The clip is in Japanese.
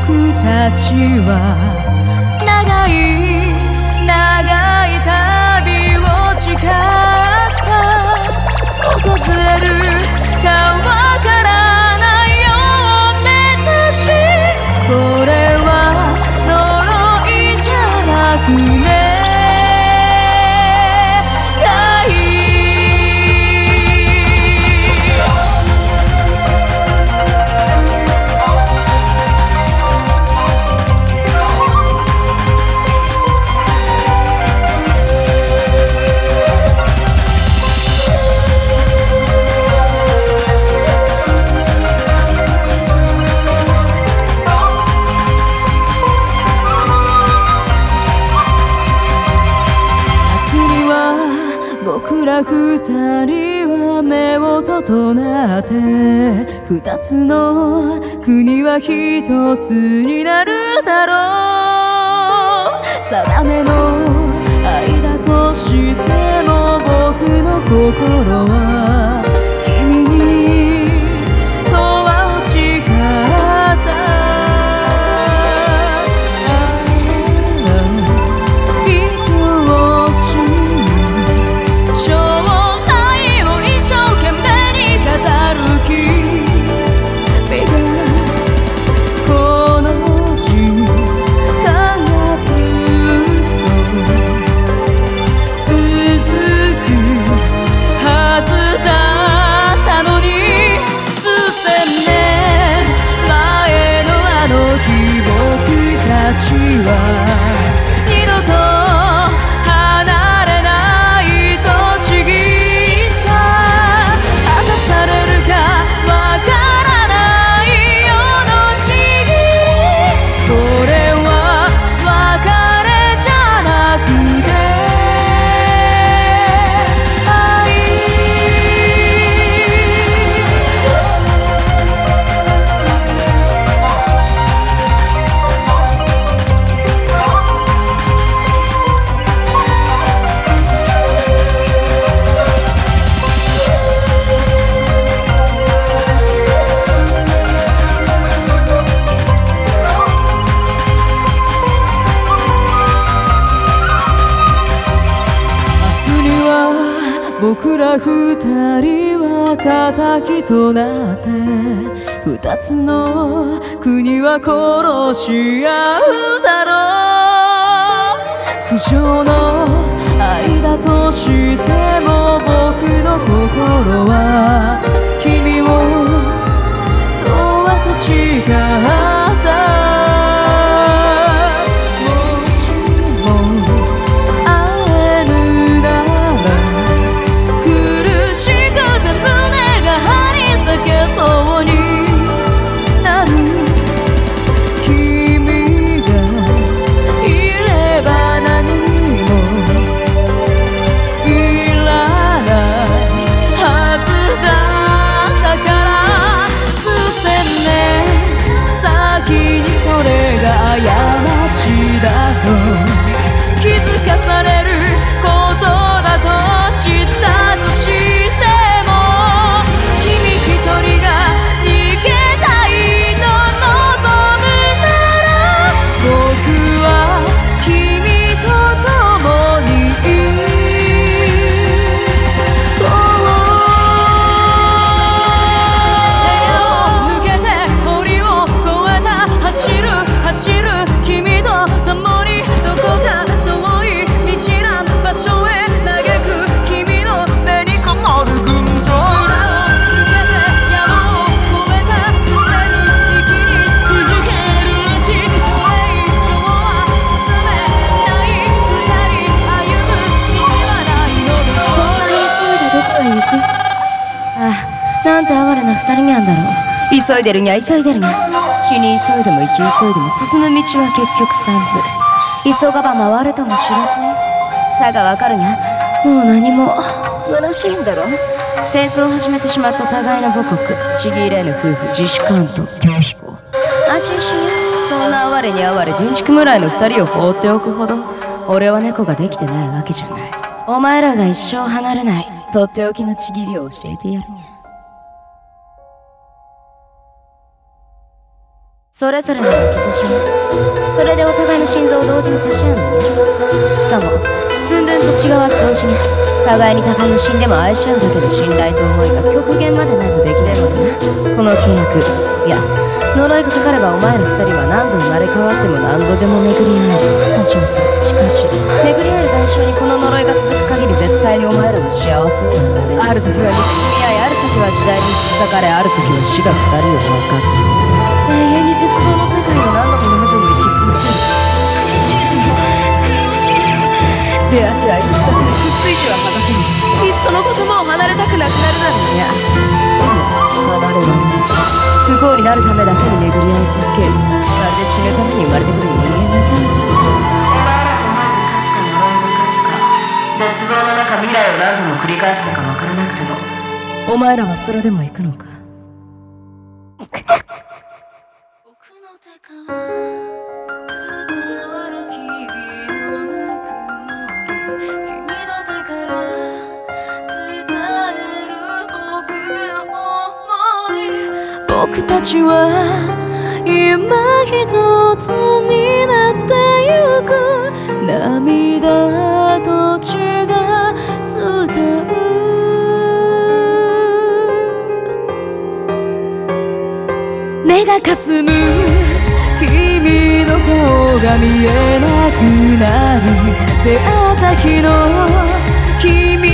僕たちは長い長い旅を誓った訪れるかわからないよを目指しこれは呪いじゃなくね僕ら二人は目を整って二つの国は一つになるだろう定めの愛だとしても僕の心は君にとは誓った二度と離れないとちぎった果たされるかわからないよのちぎりこれは別れじゃなくて僕ら二人は敵となって二つの国は殺し合うだろう不浄の愛だとしても僕の心は君をとはと違ったそうになる君がいれば何もいらないはずだったから数千年先にそれが過ちだと気づかされることだと知ったとしてなんて哀れな二人にゃんだろう。急いでるにゃ急いでるにゃ。死に急いでも生き急いでも進む道は結局三途。急がば回れとも知らずに。だがわかるにゃ。もう何も虚しいんだろ。戦争を始めてしまった互いの母国、ちぎれぬ夫婦自主関東逃避行。安心しや。そんな哀れに哀れ人畜村への二人を放っておくほど俺は猫ができてないわけじゃない。お前らが一生離れないとっておきのちぎりを教えてやるにゃ。 それぞれの置き差しね。それでお互いの心臓を同時に差し合うのね。しかも寸分と違わず同時に互いに互いを死んでも愛し合うだけの信頼と思いが極限までないとできないものね。この契約、いや呪いがかかればお前ら二人は何度生まれ変わっても何度でも巡り合える。感謝する。しかし巡り合える代償にこの呪いが続く限り絶対にお前らは幸せになれる。ある時は憎しみ合い、ある時は時代に引き裂かれ、ある時は死が二人を爆発。永遠に絶望の世界を何度も何度も生き続ける。出会っては引き裂かれ、くっついては剥がせる。いっそのこともう離れたくなくなるだろうにゃ。でも離れはない。不幸になるためだけに巡り合い続ける。まるで死ぬために生まれてくる人間のように。お前らの前で勝つか呪いの勝つか、絶望の中未来を何度も繰り返すのか分からなくても、お前らはそれでも行くのか。僕の手から伝わる日々のぬくもり、君の手から伝える僕の想い。僕たちは今一つになってゆく。涙と血が伝う。目がかすむ君の顔が見えなくなる。出会った日の君